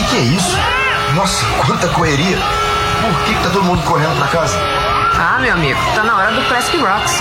Que é isso? Nossa, quanta correria. Por que tá todo mundo correndo pra casa? Ah, meu amigo, tá na hora do Classic Rocks.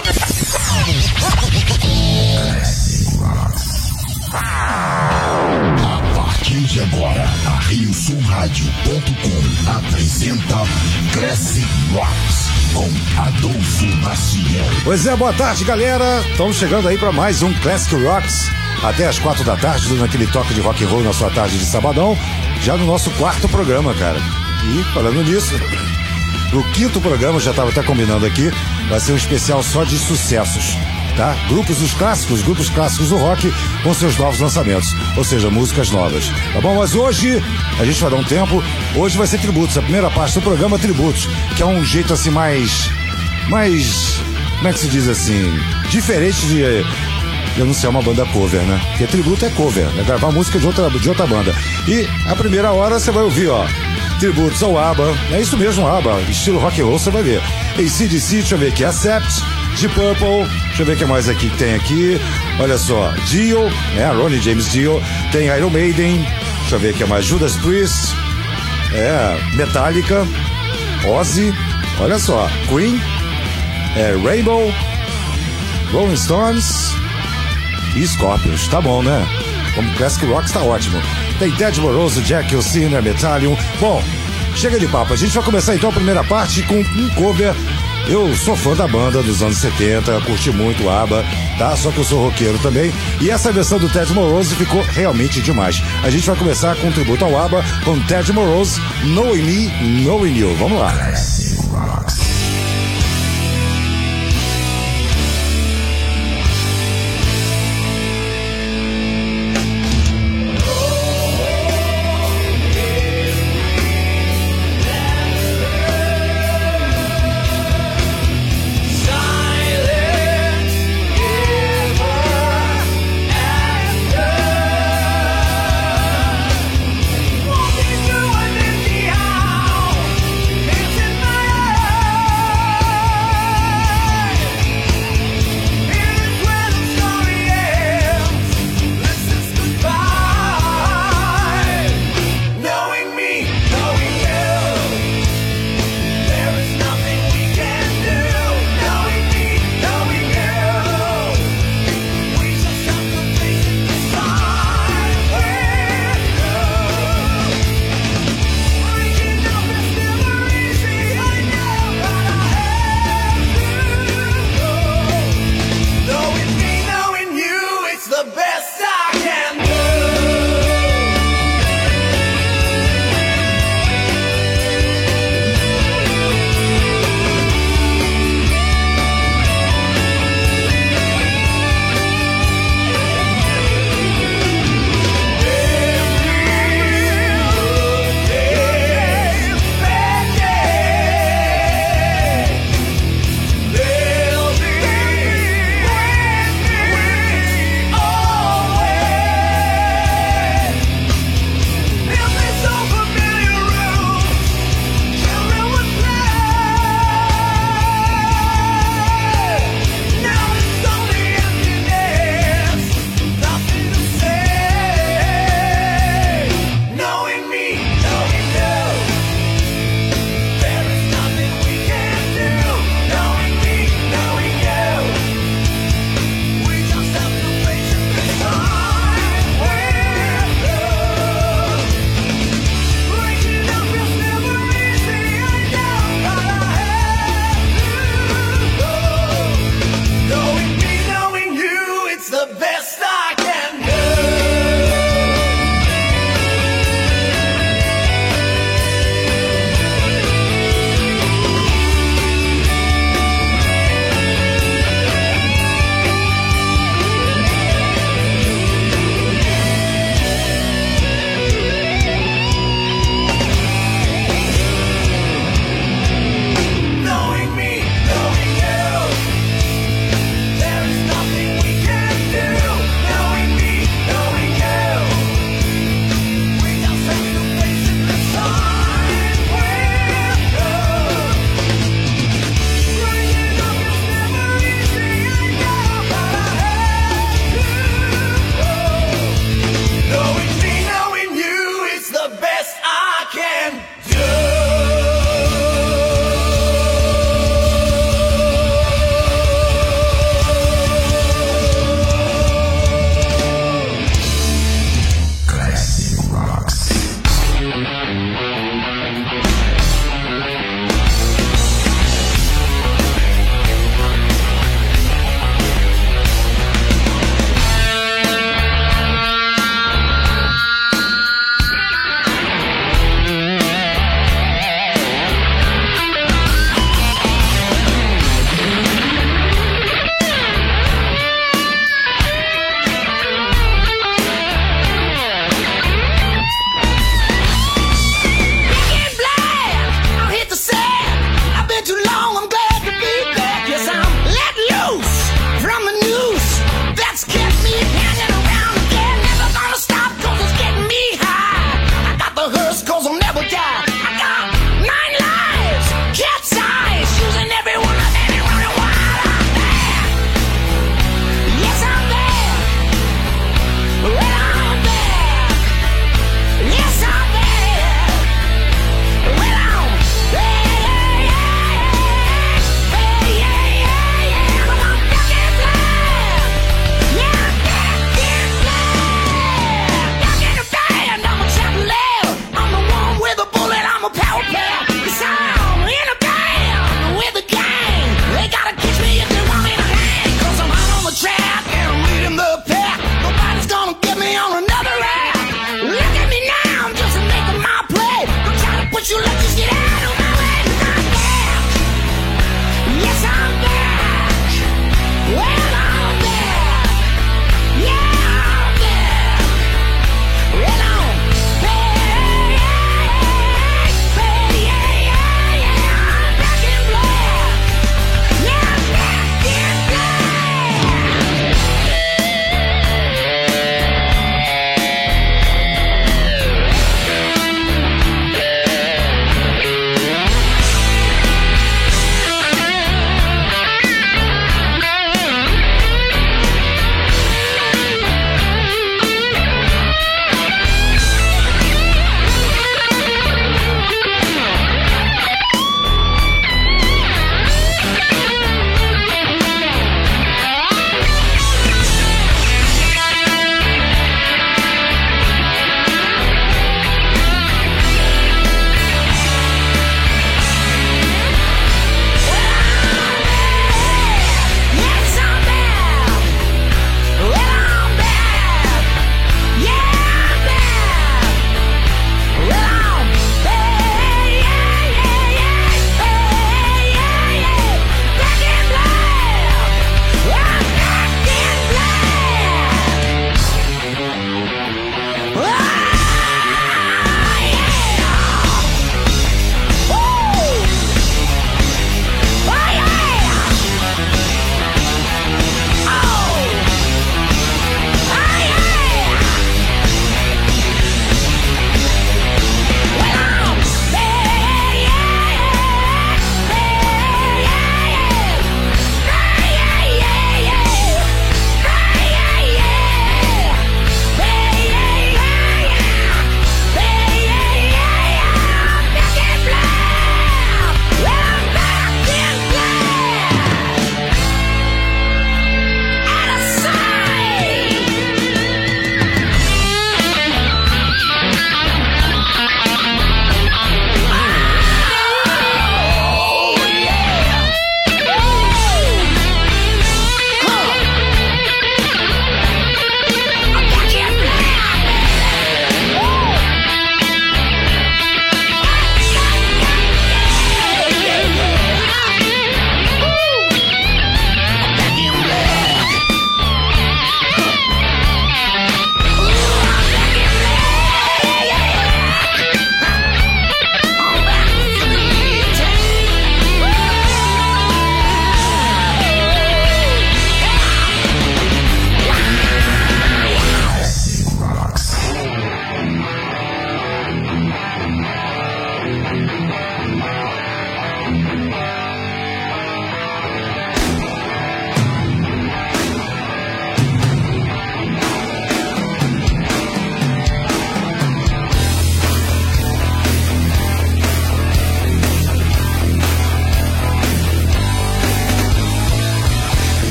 A partir de agora, a RioSulRádio.com apresenta Classic Rocks com Adolfo Maciel. Pois é, boa tarde, galera. Estamos chegando aí para mais um Classic Rocks até as 4 da tarde, dando aquele toque de rock and roll na sua tarde de sabadão, já no nosso 4º programa, cara. E falando nisso, o 5º programa, já estava até combinando aqui, vai ser um especial só de sucessos, tá? Grupos clássicos do rock com seus novos lançamentos, ou seja, músicas novas, tá bom? Mas hoje a gente vai dar um tempo, hoje vai ser tributos, a primeira parte do programa tributos, que é um jeito assim mais, como é que se diz assim, diferente de anunciar uma banda cover, né? Porque tributo é cover, é gravar música de outra banda. E a primeira hora você vai ouvir, ó, tributos ao ABBA, é isso mesmo, ABBA, estilo rock and roll, você vai ver. AC/DC, deixa eu ver aqui, Accept, Deep Purple, deixa eu ver o que mais aqui que tem aqui, olha só, Dio, né, Ronnie James Dio, tem Iron Maiden, deixa eu ver o que mais, Judas Priest, Metallica, Ozzy, olha só, Queen, Rainbow, Rolling Stones e Scorpions, tá bom, né? Como Classic Rocks tá ótimo. Tem Ted Moroso, Jack Orsina, Metallium. Bom, chega de papo. A gente vai começar então a primeira parte com um cover. Eu sou fã da banda dos anos 70, curti muito o ABBA, tá? Só que eu sou roqueiro também. E essa versão do Ted Moroso ficou realmente demais. A gente vai começar com um tributo ao ABBA, com Ted Moroso, Knowing Me, Knowing You. Vamos lá. Classic Rocks. Walking through an empty house, dancing my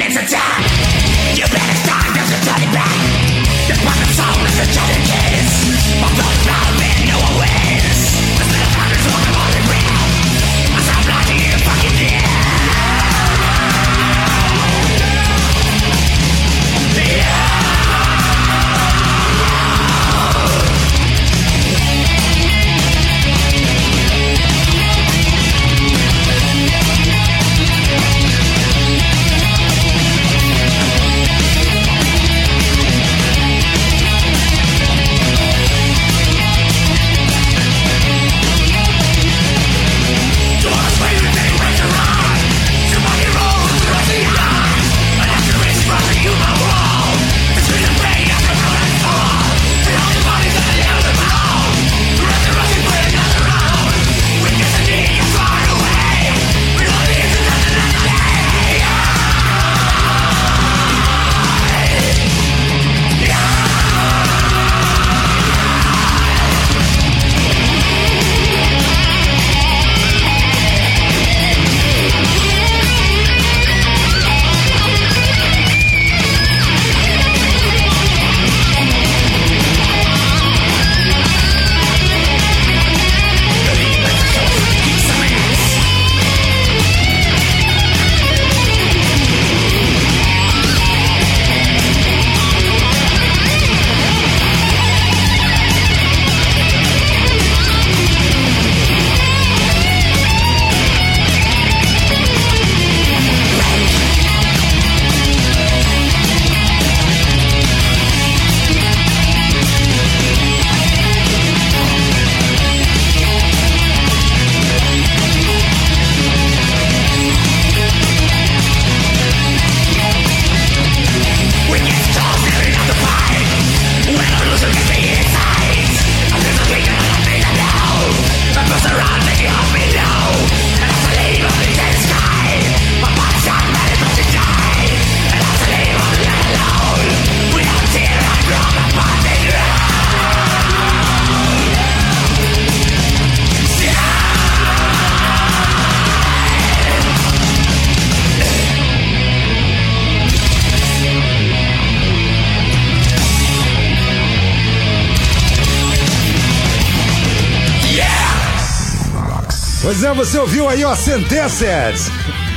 Pois é, você ouviu aí, ó, Sentenced.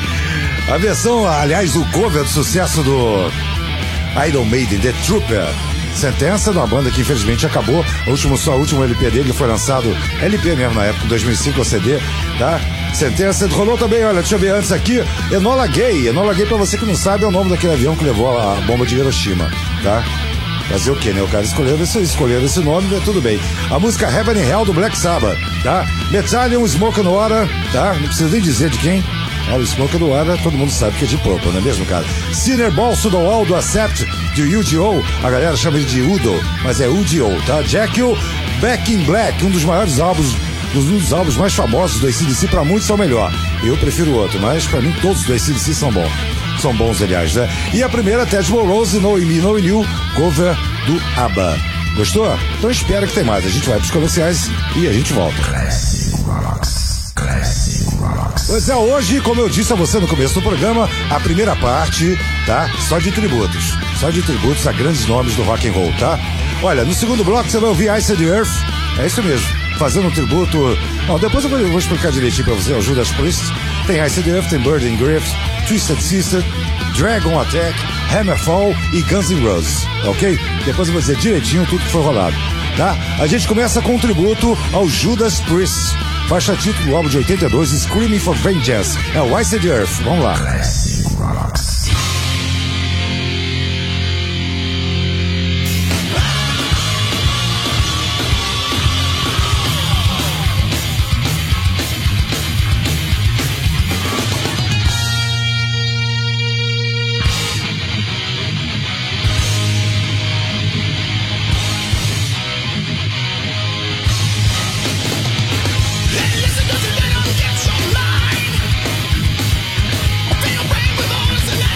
A versão, aliás, o cover do sucesso do Iron Maiden, The Trooper. Sentenced, uma banda que infelizmente acabou. Só o último LP dele foi lançado, LP mesmo na época, 2005, o CD, tá? Sentenced rolou também, olha, deixa eu ver antes aqui, Enola Gay. Enola Gay, pra você que não sabe, é o nome daquele avião que levou a bomba de Hiroshima, tá? Fazer o quê, né? O cara escolheu esse nome, tudo bem. A música Heaven and Hell do Black Sabbath, tá? Metallica, Smoke on Water, tá? Não precisa nem dizer de quem. É, o Smoke on Water, todo mundo sabe que é de Purple, não é mesmo, cara? Sinner Balls to the Wall do Accept, de UDO. A galera chama ele de Udo, mas é UDO, tá? Jekyll, Back in Black, um dos maiores álbuns, um dos álbuns mais famosos do AC/DC, pra muitos é o melhor. Eu prefiro o outro, mas pra mim todos do AC/DC são bons. São bons, aliás, né? E a primeira, Ted Rose, No Me, No You, cover do ABBA. Gostou? Então espera que tem mais. A gente vai pros comerciais e a gente volta. Classic Rocks. Pois é, hoje, como eu disse a você no começo do programa, a primeira parte, tá? Só de tributos. Só de tributos a grandes nomes do rock and roll, tá? Olha, no segundo bloco você vai ouvir Ice the Earth. É isso mesmo. Fazendo um tributo. Bom, depois eu vou explicar direitinho pra você. O Judas Priest. Tem Ice the Earth, tem Burning Griffith, Twisted Sister, Dragon Attack, Hammerfall e Guns N' Roses, ok? Depois eu vou dizer direitinho tudo que foi rolado, tá? A gente começa com um tributo ao Judas Priest, faixa título do álbum de 82, Screaming for Vengeance. É o Ice the Earth, vamos lá. Classic Rocks. Listen, 'cause they don't get your mind. They don't break with all this and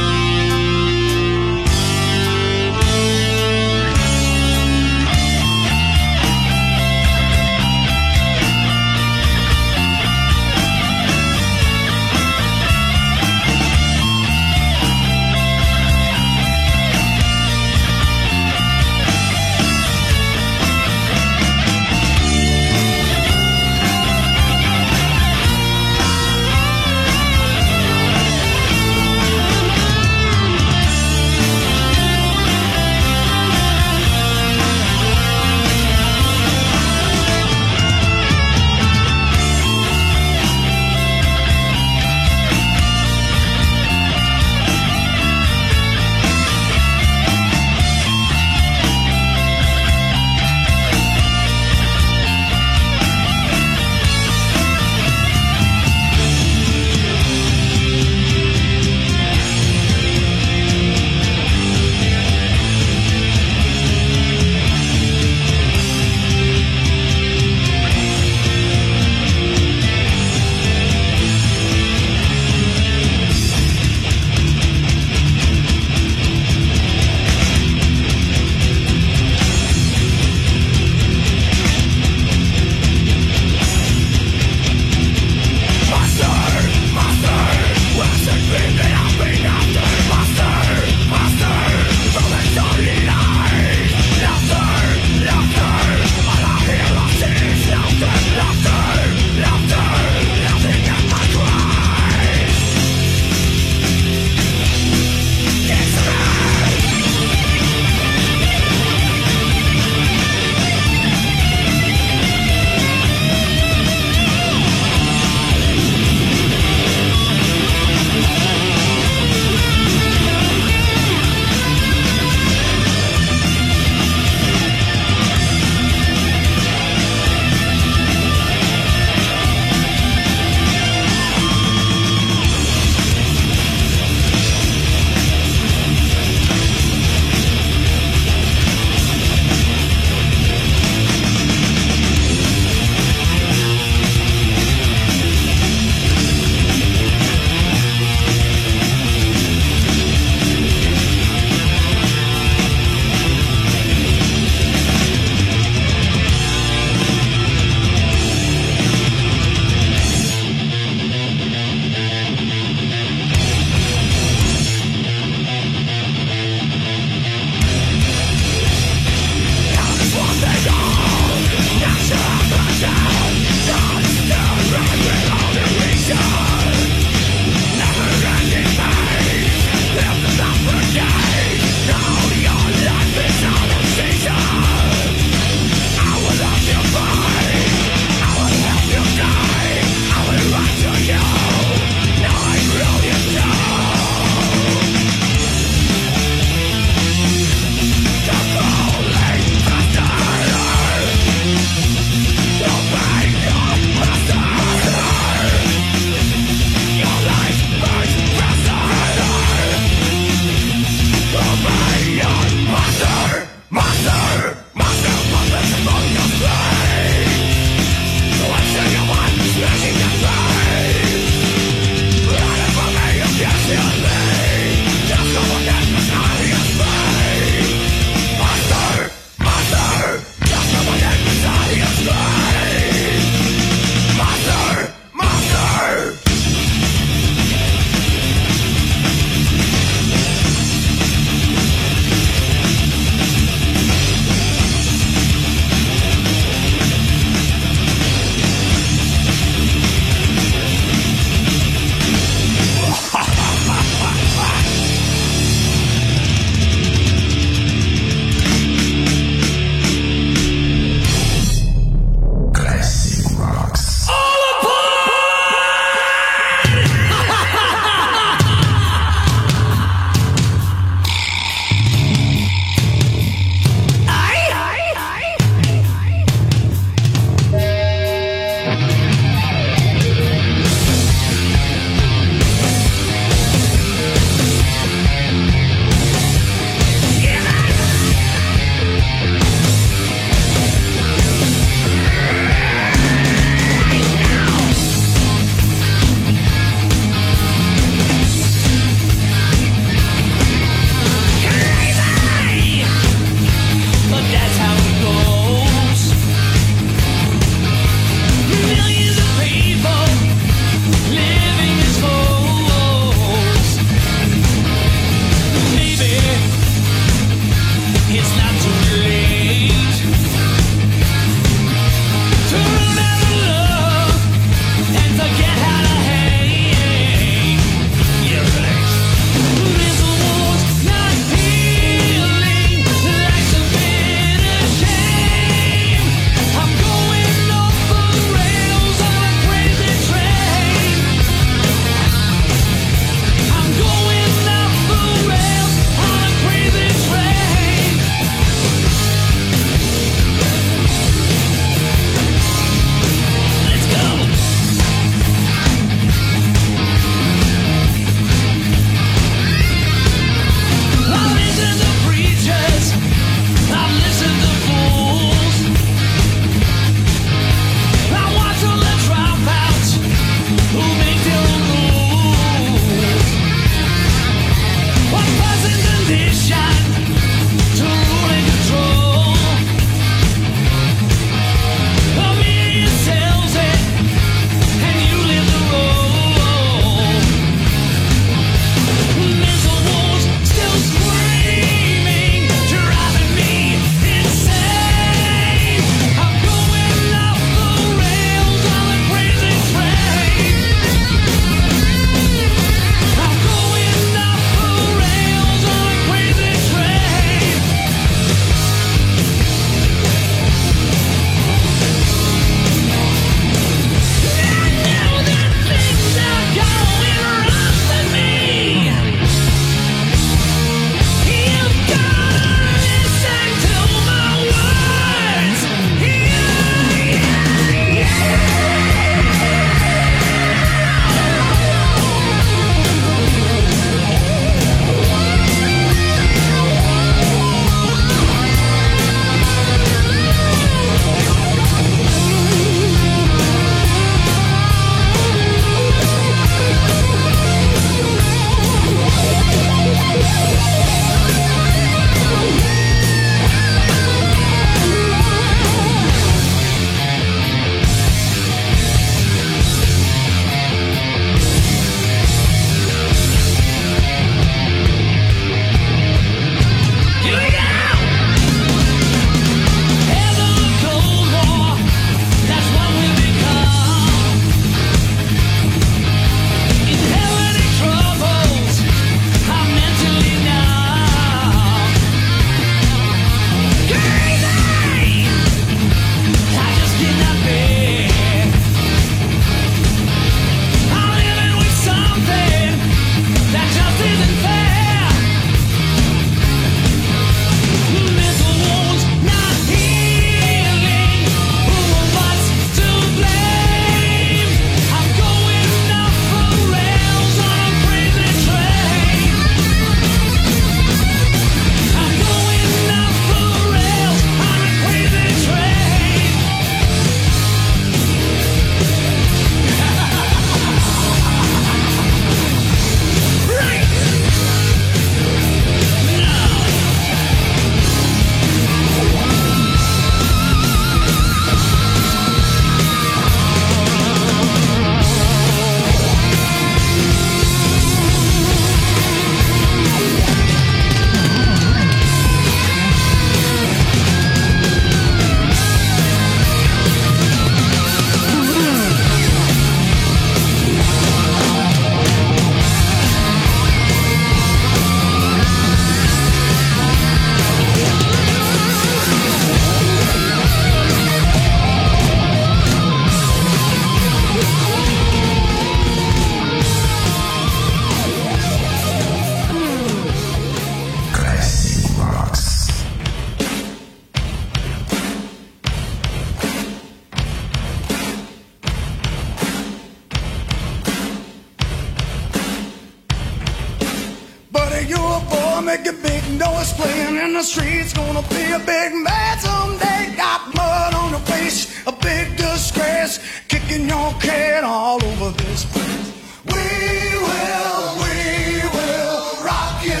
make a big noise playing in the streets. Gonna be a big man someday. Got mud on your face, a big disgrace, kicking your can all over this place. We will rock you.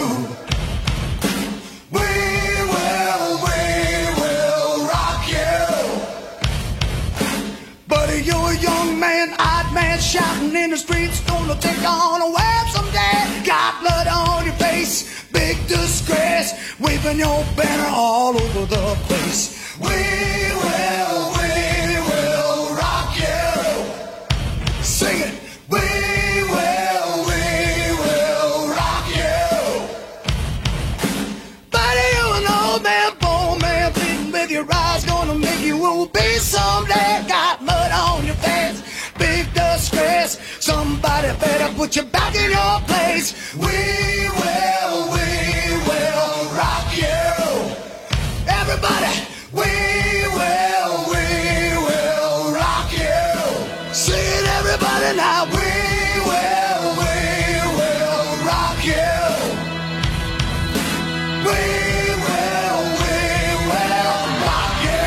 We will rock you. Buddy, you're a young man, odd man, shouting in the streets. Gonna take on a web someday. Got blood on your face, big disgrace, waving your banner all over the place. We will rock you. Sing it. We will rock you. Buddy, you an old man, poor man, pleading with your eyes, gonna make you obey someday. Got mud on your face, big disgrace. Somebody better put you back in your place. We will rock you. Everybody, we will rock you. Sing it, everybody, now. We will rock you. We will rock you.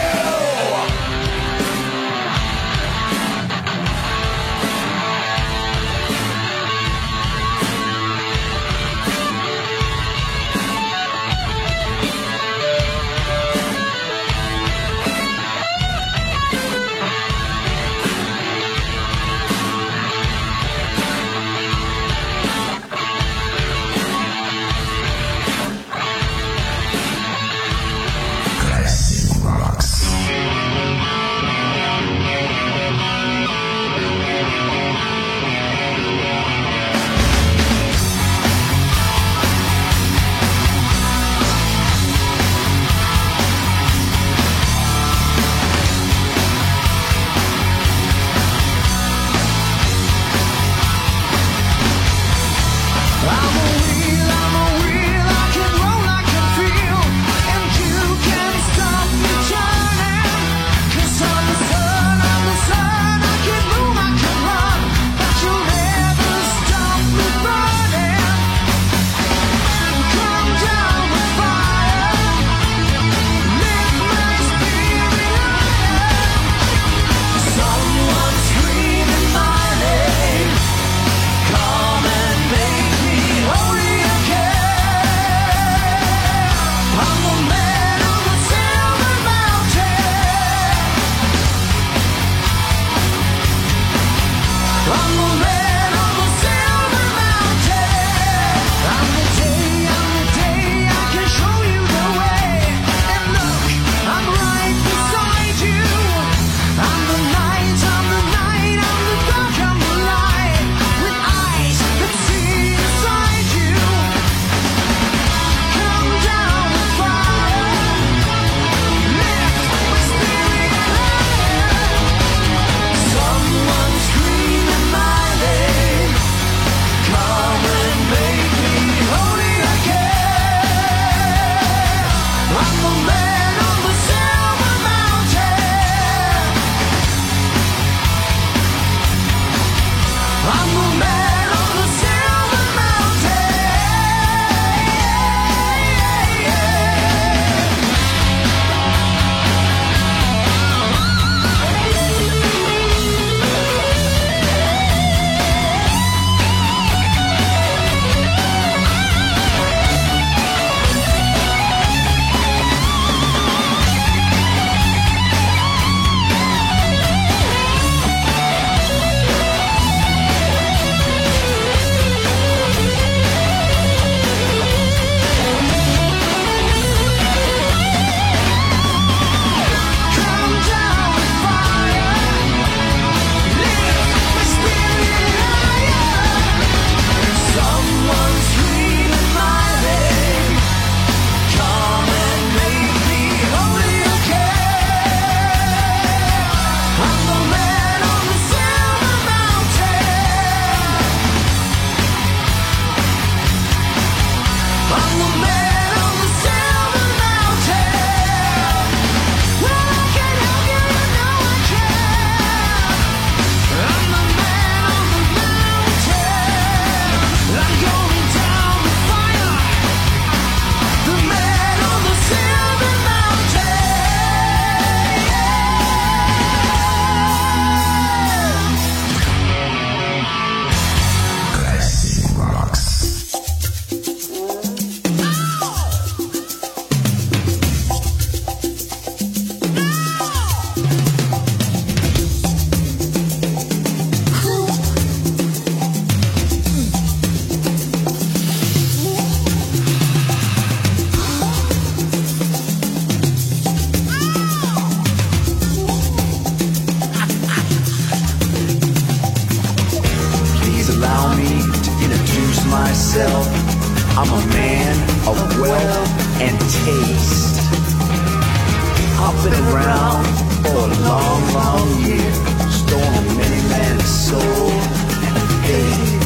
myself. I'm a man of wealth and taste. I've been around for a long, long year, stolen many men's soul and faith.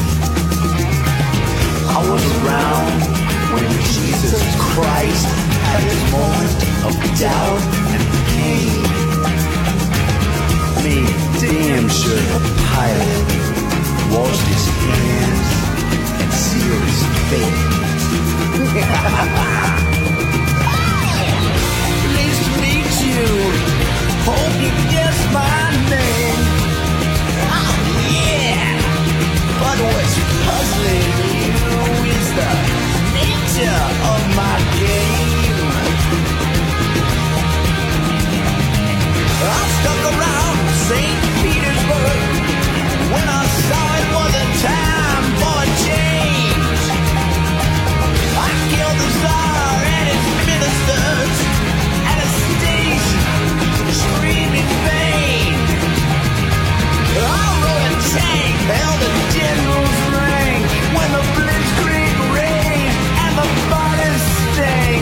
I was around when Jesus Christ had his moment of doubt and pain. Made damn sure the pilot washed his hands and sealed his fate. Pleased to meet you. Hope you guessed my name. Oh yeah. But what's puzzling you is the nature of my game. I stuck around St. Petersburg when I saw it was a time for a change. I killed the Tsar and his ministers at a station, screaming vain. I rode a tank, held a general's rank when the blitzkrieg rained and the bodies stank.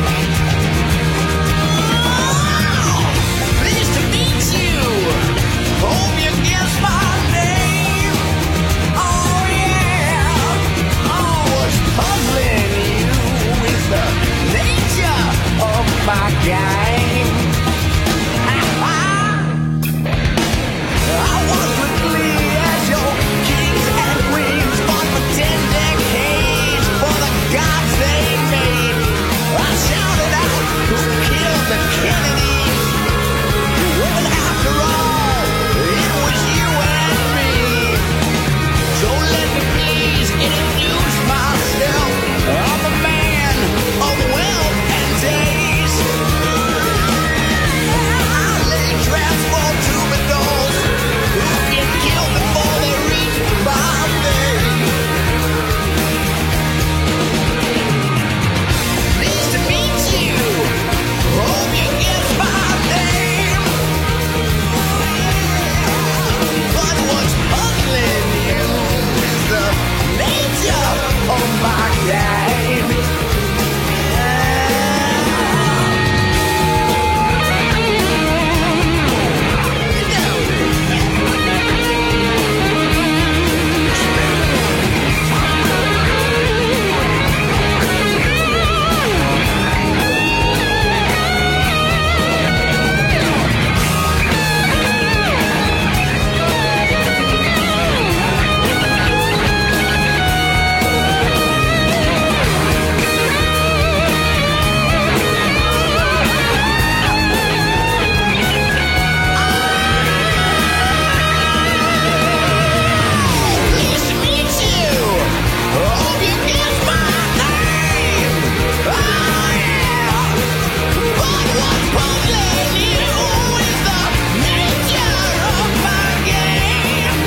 Pleased to meet you. Hope you guess my name. Oh yeah. Oh, what's puzzling you is the nature of my game. I was with Lee as your kings and queens, fought for 10 decades for the gods they made. I shouted out, who killed the Kennedys? Well, after all, it was you and me. So let me please introduce myself. I'm a man of wealth and days. I lay traps for troubadours who get killed before they reach Bombay. Pleased to meet you. Hope you guess my name. But what's puzzling you is the nature of my game. Pleased to meet you. Hope you guess my name. Oh yeah. But what's puzzling you is the nature of my game.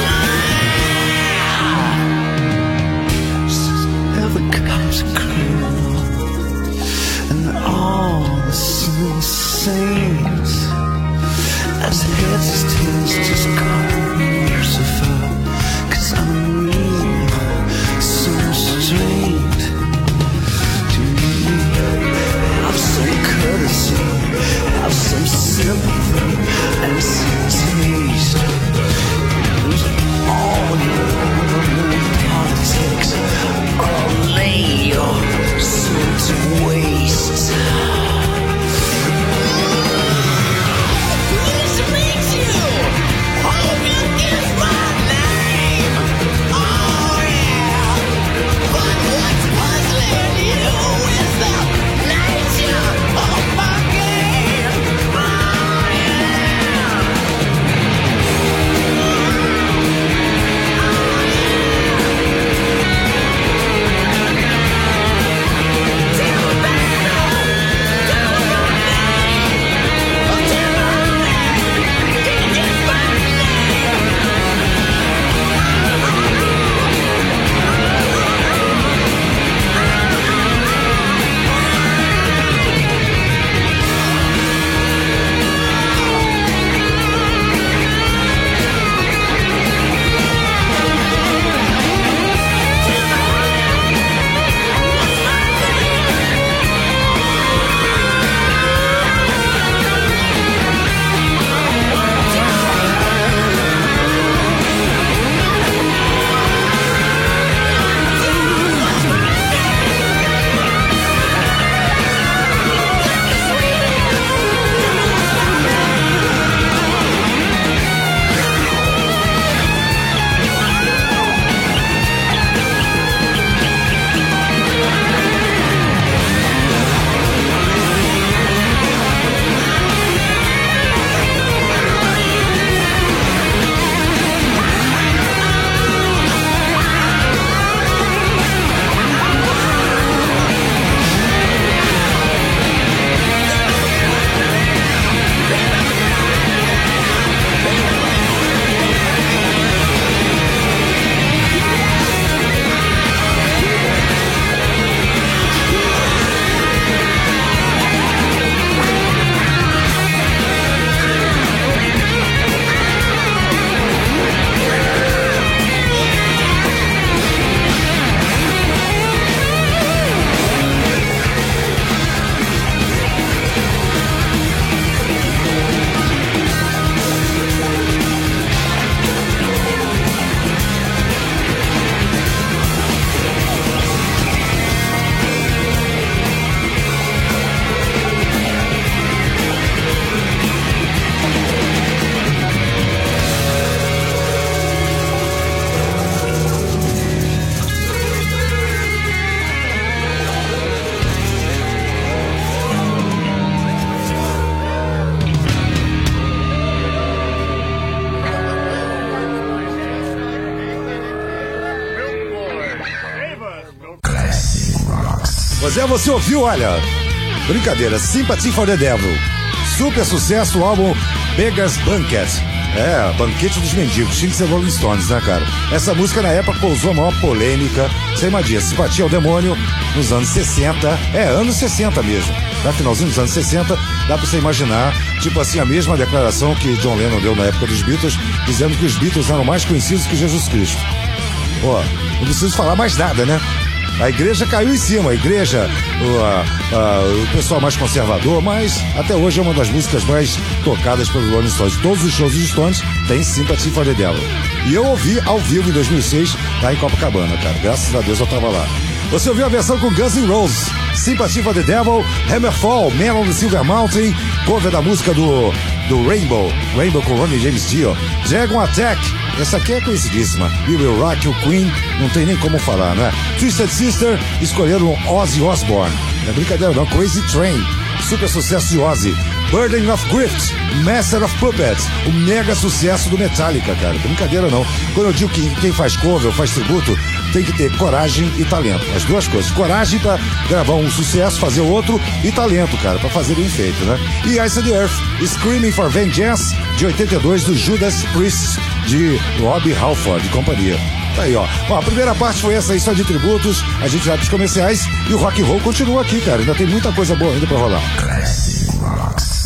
Ever comes a criminal, and all the saints as heads as tails just call me Lucifer, 'cause I'm real, so strange to me. Have some courtesy, have some sympathy, and some taste. Lose all your politics, or lay your soul to waste. Pois é, você ouviu, olha, brincadeira, Sympathy for the Devil. Super sucesso o álbum Beggar's Banquet. Banquete dos Mendigos, tinha que ser Rolling Stones, né, cara? Essa música na época causou a maior polêmica. Você imagina, Simpatia ao Demônio nos anos 60, anos 60 mesmo. No finalzinho dos anos 60, dá pra você imaginar, tipo assim, a mesma declaração que John Lennon deu na época dos Beatles, dizendo que os Beatles eram mais conhecidos que Jesus Cristo. Ó, não preciso falar mais nada, né? A igreja caiu em cima, a igreja, o pessoal mais conservador, mas até hoje é uma das músicas mais tocadas pelo Rolling Stones. Todos os shows dos Stones têm Sympathy for the Devil. E eu ouvi ao vivo em 2006, lá em Copacabana, cara. Graças a Deus eu tava lá. Você ouviu a versão com Guns N' Roses, Sympathy for the Devil, Hammerfall, Man on the Silver Mountain, cover da música do Rainbow com Ronnie James Dio, Dragon Attack. Essa aqui é conhecidíssima. We Will Rock You, Queen, não tem nem como falar, né? Twisted Sister escolheram Ozzy Osbourne. Não é brincadeira não, Crazy Train, super sucesso de Ozzy. Burden of Grift, Master of Puppets, o mega sucesso do Metallica, cara. Brincadeira não. Quando eu digo que quem faz cover ou faz tributo, tem que ter coragem e talento. As duas coisas. Coragem pra gravar um sucesso, fazer outro, e talento, cara, pra fazer bem feito, né? E Ice the Earth, Screaming for Vengeance, de 82, do Judas Priest, de Rob Halford e companhia. Tá aí, ó. Bom, a primeira parte foi essa aí, só de tributos. A gente vai pros comerciais e o rock and roll continua aqui, cara. Ainda tem muita coisa boa ainda pra rolar. Classic Rocks.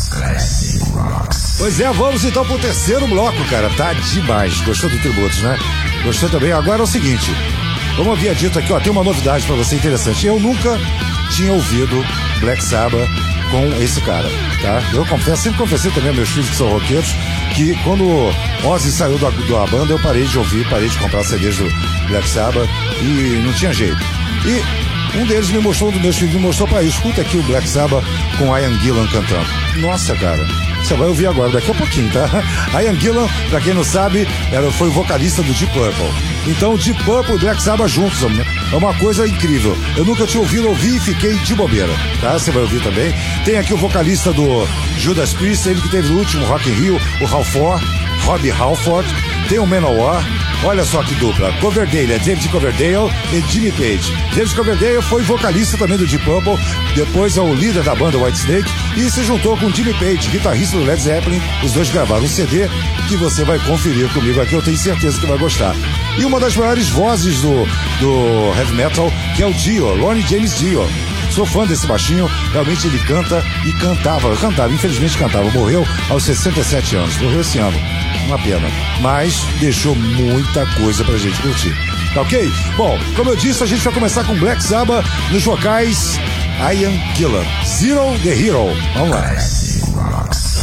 Pois é, vamos então pro terceiro bloco, cara. Tá demais. Gostou do tributos, né? Gostou também? Agora é o seguinte. Como eu havia dito aqui, ó, tem uma novidade pra você interessante. Eu nunca tinha ouvido Black Sabbath com esse cara, tá? Eu confesso, sempre confessei também a meus filhos que são roqueiros, que quando Ozzy saiu da banda, eu parei de ouvir, parei de comprar CDs do Black Sabbath e não tinha jeito. E um deles me mostrou, um dos meus filhos me mostrou pra isso. Escuta aqui o Black Sabbath com Ian Gillan cantando. Nossa, cara, você vai ouvir agora, daqui a pouquinho, tá? Ian Gillan, pra quem não sabe, foi o vocalista do Deep Purple. Então, Deep Purple e Black Sabbath juntos, é uma coisa incrível. Eu nunca tinha ouvido, ouvi e fiquei de bobeira, tá? Você vai ouvir também. Tem aqui o vocalista do Judas Priest, ele que teve no último Rock in Rio, o Rob Halford. Tem o Manowar. Olha só que dupla. Coverdale, David Coverdale e Jimmy Page. David Coverdale foi vocalista também do Deep Purple, depois é o líder da banda Whitesnake e se juntou com Jimmy Page, guitarrista do Led Zeppelin. Os dois gravaram um CD que você vai conferir comigo aqui, eu tenho certeza que vai gostar. E uma das maiores vozes do heavy metal, que é o Dio, Ronnie James Dio. Sou fã desse baixinho, realmente ele canta e cantava, infelizmente cantava, morreu aos 67 anos, morreu esse ano, uma pena, mas deixou muita coisa pra gente curtir, tá ok? Bom, como eu disse, a gente vai começar com Black Sabbath nos vocais, Ian Gillan, Zero the Hero, vamos lá. Classic Rocks.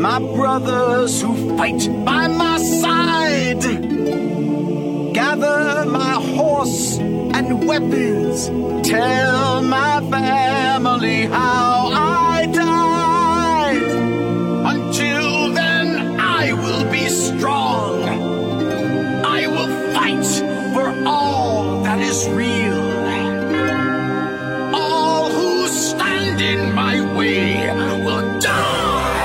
my brothers who fight by my side. Gather my horse and weapons, tell my family how I died. Until then, I will be strong. I will fight for all that is real. All who stand in my way will die.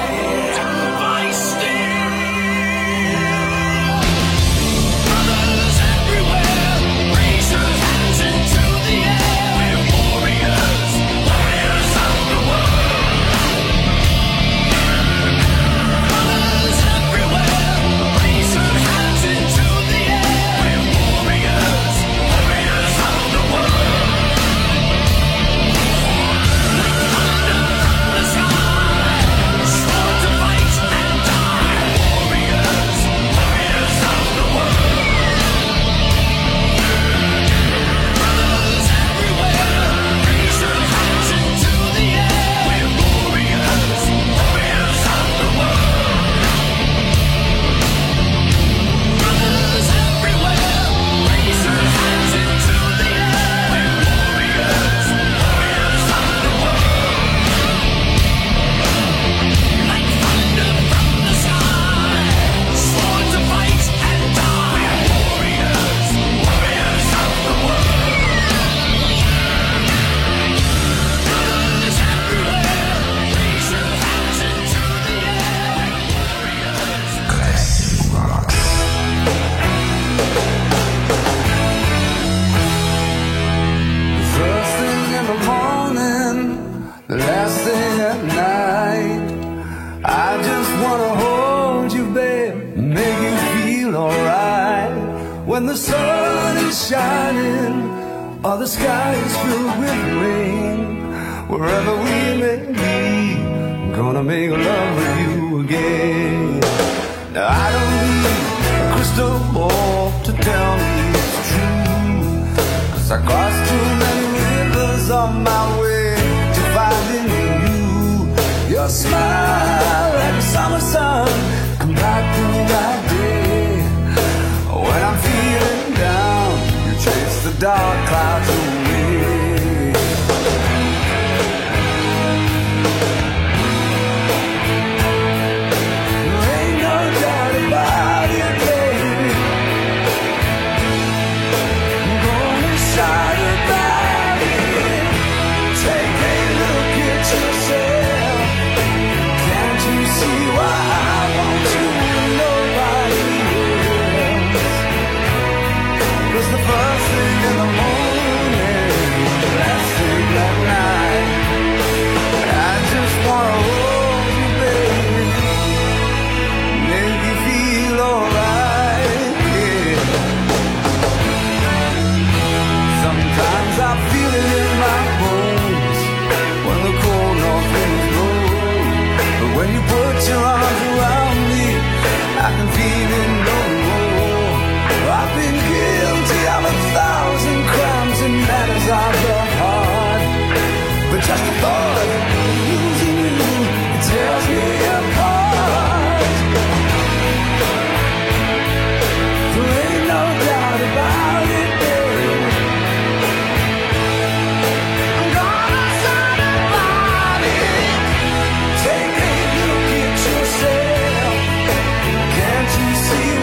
When the sun is shining, or the sky is filled with rain, wherever we may be, I'm gonna make love with you again. Now I don't need a crystal ball to tell me it's true, 'cause I crossed too many rivers on my way to finding you. Your smile like a summer sun, come back through my day. When I'm feeling down, you chase the dark clouds away. There ain't no doubt about it, baby. I'm gonna shout about it. Take a look at yourself. Can't you see why I want you and nobody else? 'Cause the first thing in the morning, the last thing at night, I just wanna hold you, baby, make you feel alright, yeah. Sometimes I feel it in my bones when the cold north winds blow, but when you put your arms around me, I can feel it no more. I've been guilty of 1,000 crimes and matters of the heart, but just the thought of losing you, it tears me apart. There ain't no doubt about it, baby. I'm gonna shout about it. Take a look at yourself. Can't you see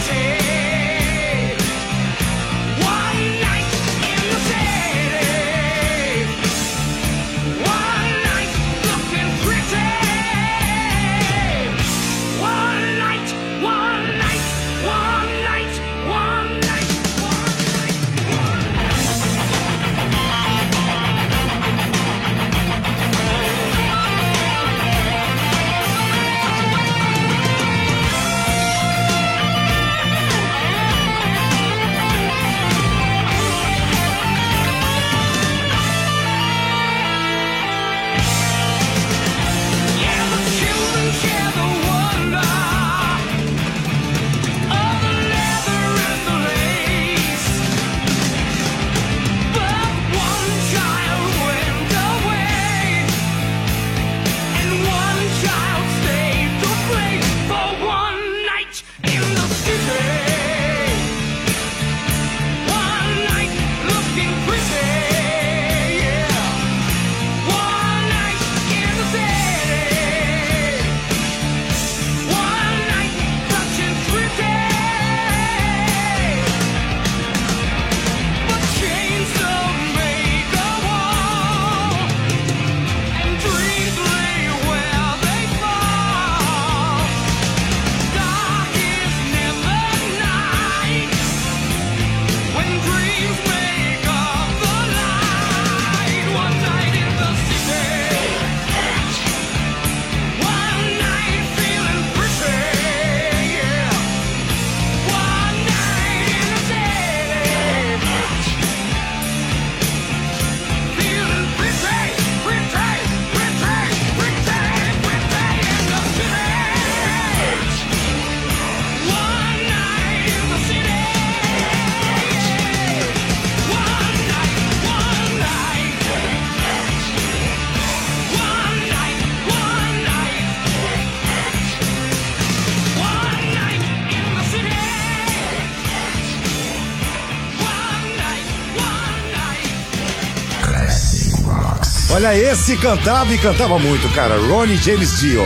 Olha, esse cantava e cantava muito, cara. Ronnie James Dio.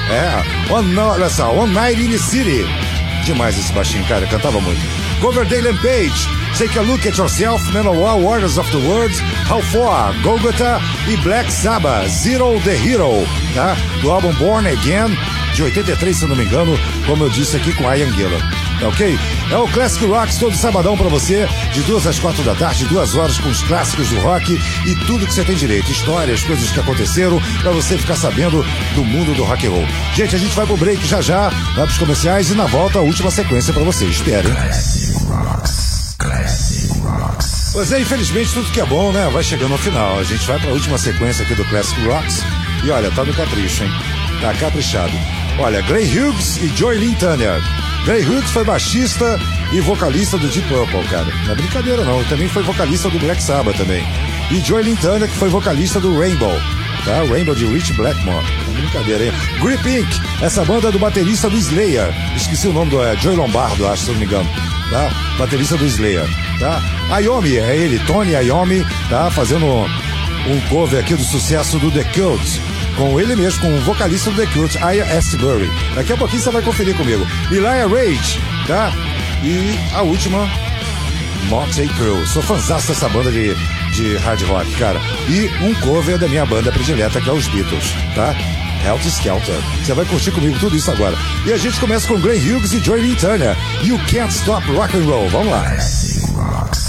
Olha só, One Night in the City. Demais esse baixinho, cara, cantava muito. Coverdale and Page, Take a Look at Yourself, Manowar, Warriors of the World, How Far, Golgotha e Black Sabbath, Zero the Hero, tá? Do álbum Born Again, de 83, se eu não me engano, como eu disse aqui com Ian Gillan. Tá ok? É o Classic Rocks todo sabadão pra você, de 2 às 4 da tarde, 2 horas com os clássicos do rock e tudo que você tem direito, histórias, coisas que aconteceram, pra você ficar sabendo do mundo do rock and roll. Gente, a gente vai pro break já, vai pros comerciais e na volta a última sequência pra você. Espere. Classic Rocks. Classic Rocks. Pois é, infelizmente tudo que é bom, né, vai chegando ao final. A gente vai pra última sequência aqui do Classic Rocks e olha, tá no capricho, hein? Tá caprichado. Olha, Glenn Hughes e Joy Lynn Turner. Glenn Hughes foi baixista e vocalista do Deep Purple, cara. Não é brincadeira não, também foi vocalista do Black Sabbath também. E Joy Lynn Turner, que foi vocalista do Rainbow, tá? Rainbow de Rich Blackmore. Não é brincadeira, hein? Grip Inc., essa banda do baterista do Slayer. Esqueci o nome do Joey Lombardo, acho, se não me engano. Tá? Baterista do Slayer, tá? Iommi, é ele, Tony Iommi, tá? Fazendo um cover aqui do sucesso do The Cult. Com ele mesmo, com o vocalista do The Cult, Aya Astbury. Daqui a pouquinho você vai conferir comigo. Elijah Rage, tá? E a última, Motley Crue. Sou fãzaço dessa banda de hard rock, cara. E um cover da minha banda predileta, que é os Beatles, tá? Helter Skelter. Você vai curtir comigo tudo isso agora. E a gente começa com Glenn Hughes e Joy Lynn Turner. You Can't Stop Rock and Roll. Vamos lá. Classic Rocks.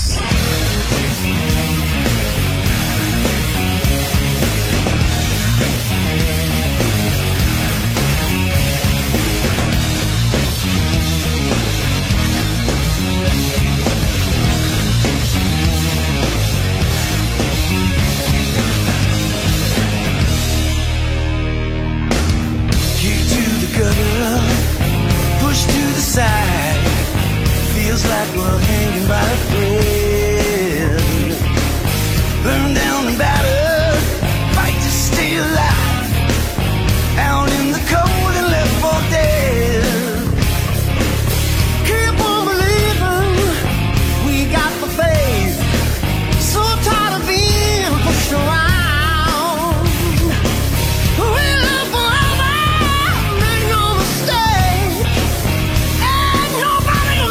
Nobody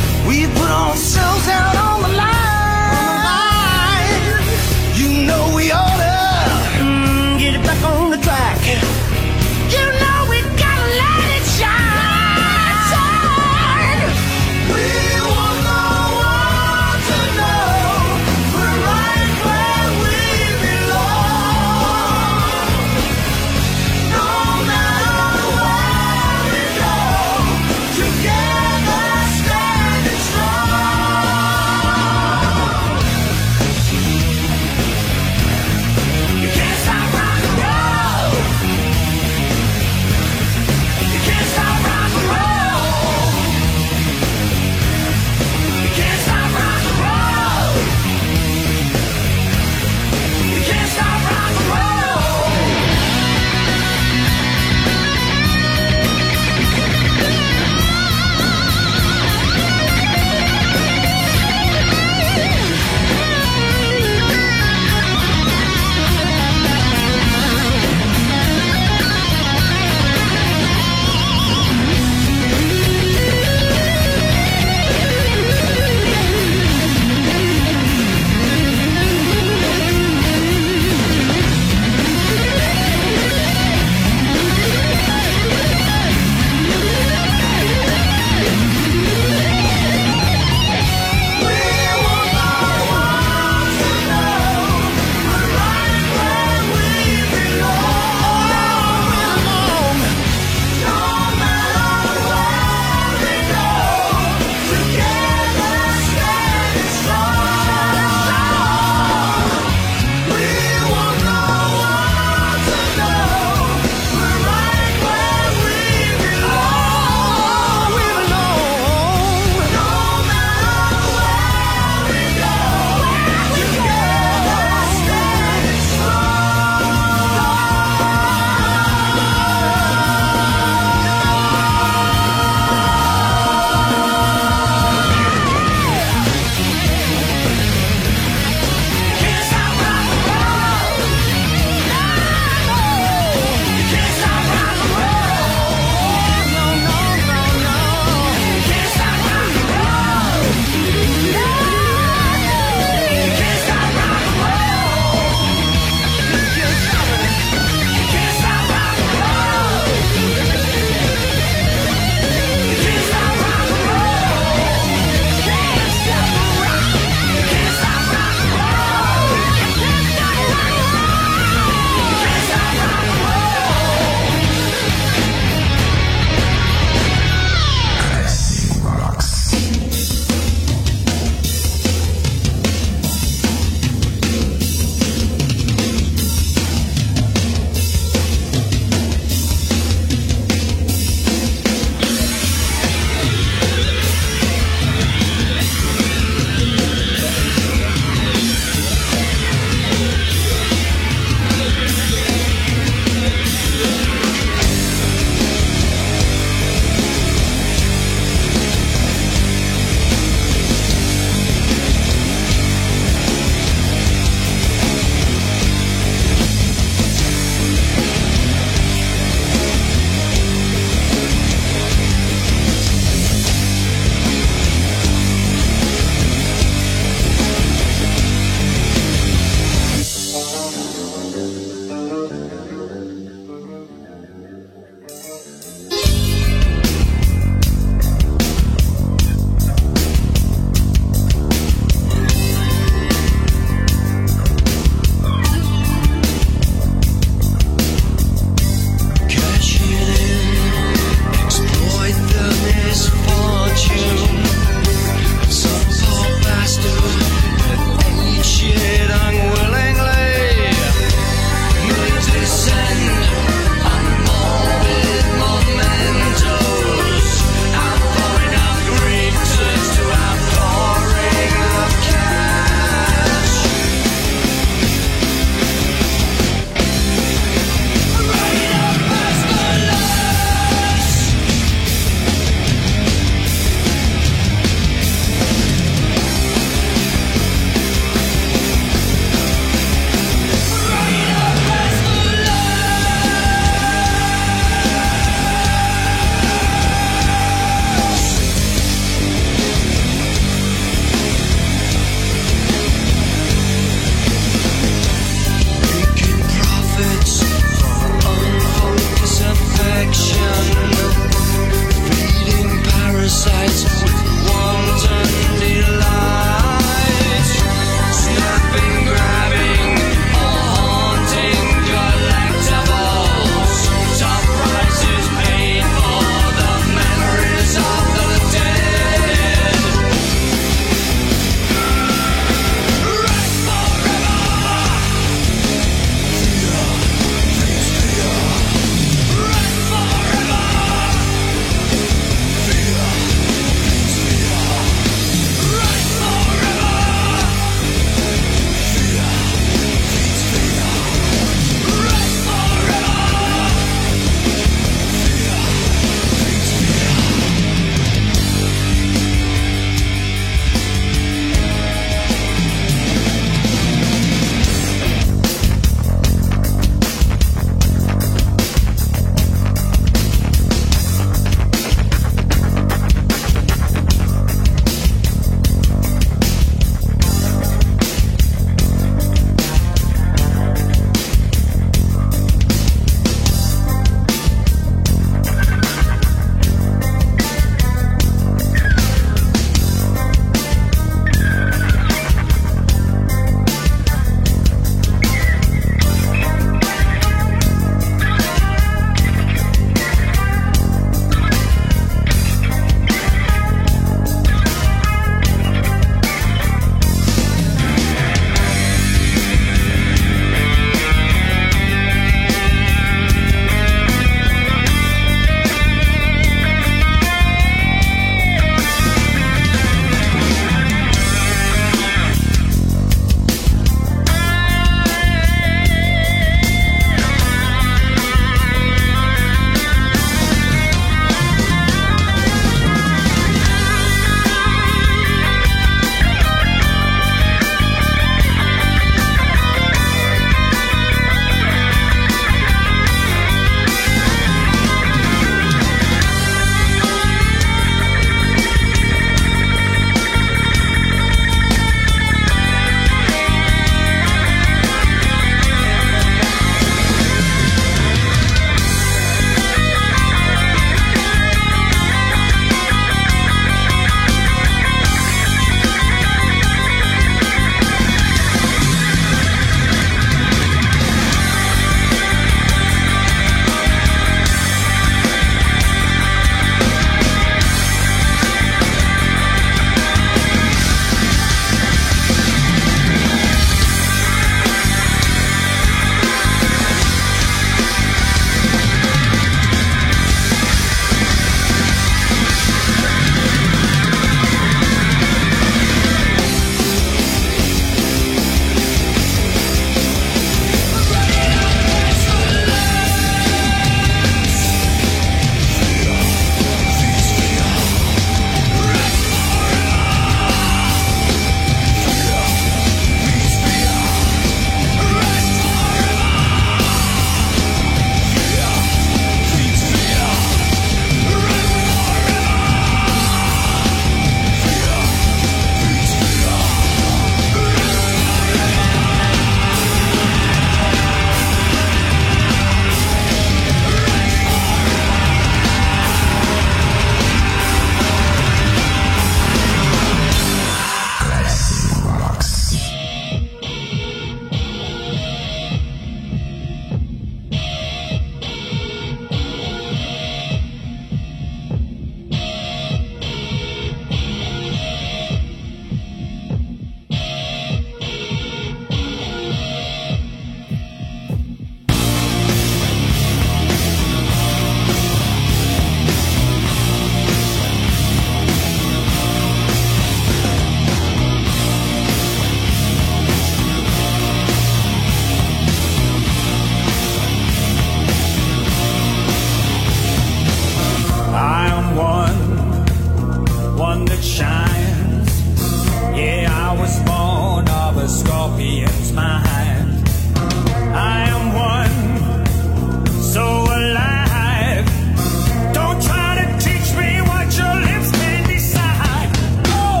one that shines. Yeah, I was born of a scorpion's mind. I am one so alive. Don't try to teach me what your lips can decide. Oh!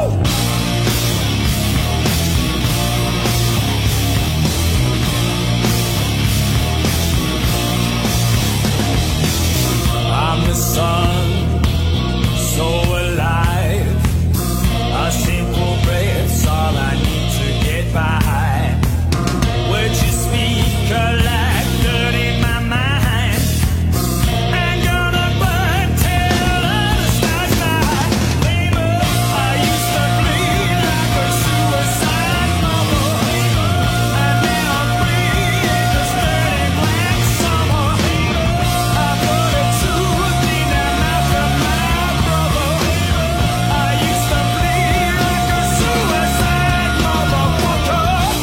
I'm the sun, so alive. A simple breath's all I need to get by. Would you speak a like dirt in my mind? I'm gonna burn till the stars die. Baby, I used to bleed like a suicide novel, and now I'm free in this dirty black summer. I put a tooth in the mouth of my brother. I used to bleed like a suicide motherfucker.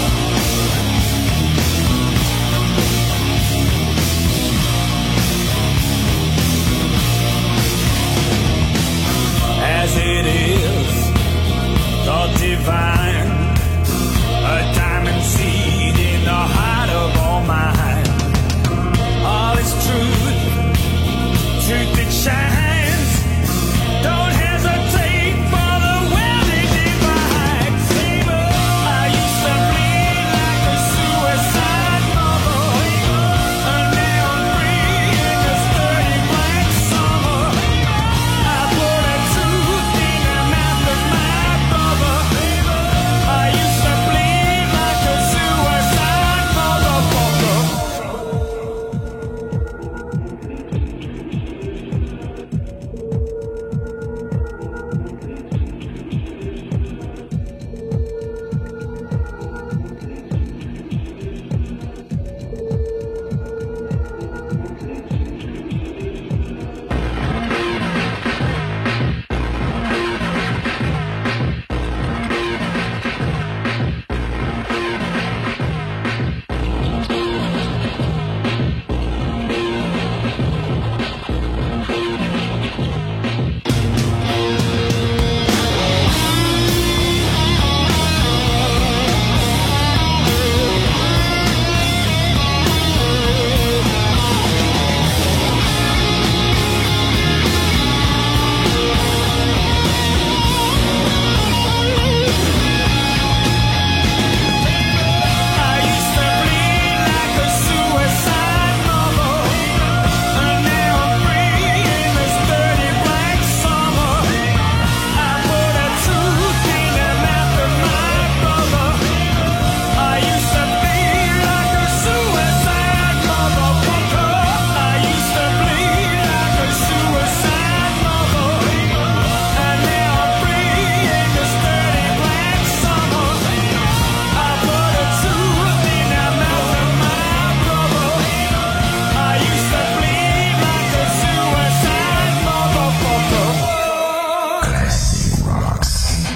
As it is, thought divine, a diamond seed in the heart of all mine. All is truth, truth that shines. Don't hesitate for the welding divide. Baby, I used to bleed like a suicide mother, and now I'm free in this dirty black summer. I put a tooth in the mouth of my brother. I used to bleed like a suicide motherfucker. I used to bleed like a suicide mother, and now I'm free in this dirty black summer. I put a tooth in the mouth of my brother. I used to bleed like a suicide motherfucker. I used to bleed like a suicide mother, and now I'm free in this dirty black summer. I put a tooth in the mouth of my brother. I used to bleed like a suicide motherfucker. Classic rocks.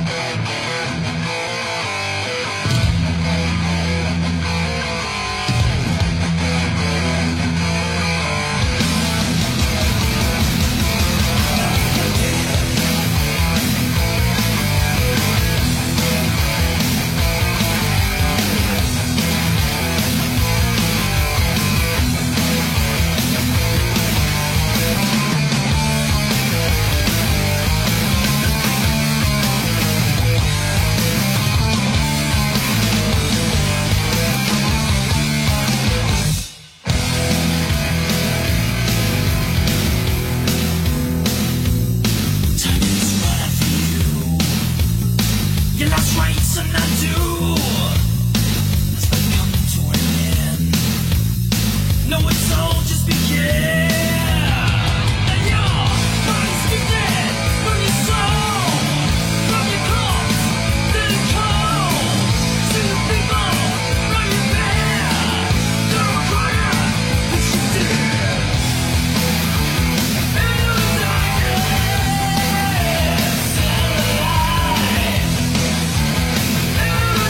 You lost rights and I do. It's been coming to an end. No, it's all just began. And your body's dead from your soul, from your corpse, then it cold. To the people, from your bed, don't require that you did. And you're dying, alive.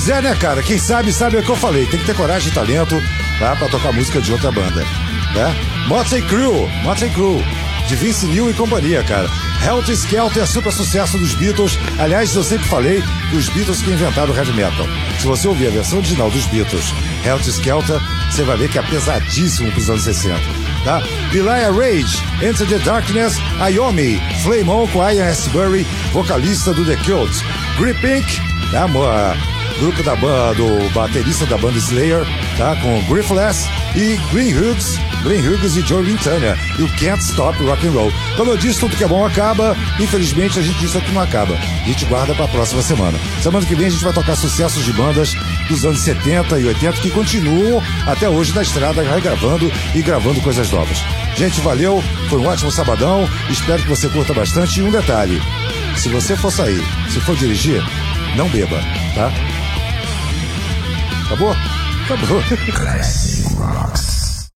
Pois é, né, cara? Quem sabe o que eu falei. Tem que ter coragem e talento, tá? Pra tocar música de outra banda, né? Motley Crue, de Vince Neil e companhia, cara. Helter Skelter é super sucesso dos Beatles. Aliás, eu sempre falei que os Beatles que inventaram o heavy metal. Se você ouvir a versão original dos Beatles, Helter Skelter, você vai ver que é pesadíssimo pros anos 60, tá? Elijah Rage, Enter the Darkness, Iommi, Flame On com Ian Astbury, vocalista do The Cult. Grip Inc., tá? Grupo da banda, do baterista da banda Slayer, tá? Com Griffless e Glenn Hughes e Joe Quintana. E o Can't Stop Rock and Roll. Como eu disse, tudo que é bom acaba. Infelizmente, a gente disse que não acaba. A gente guarda pra próxima semana. Semana que vem a gente vai tocar sucessos de bandas dos anos 70 e 80 que continuam até hoje na estrada, regravando e gravando coisas novas. Gente, valeu. Foi um ótimo sabadão. Espero que você curta bastante. E um detalhe. Se você for sair, se for dirigir, não beba, tá? Acabou? Classic Rocks.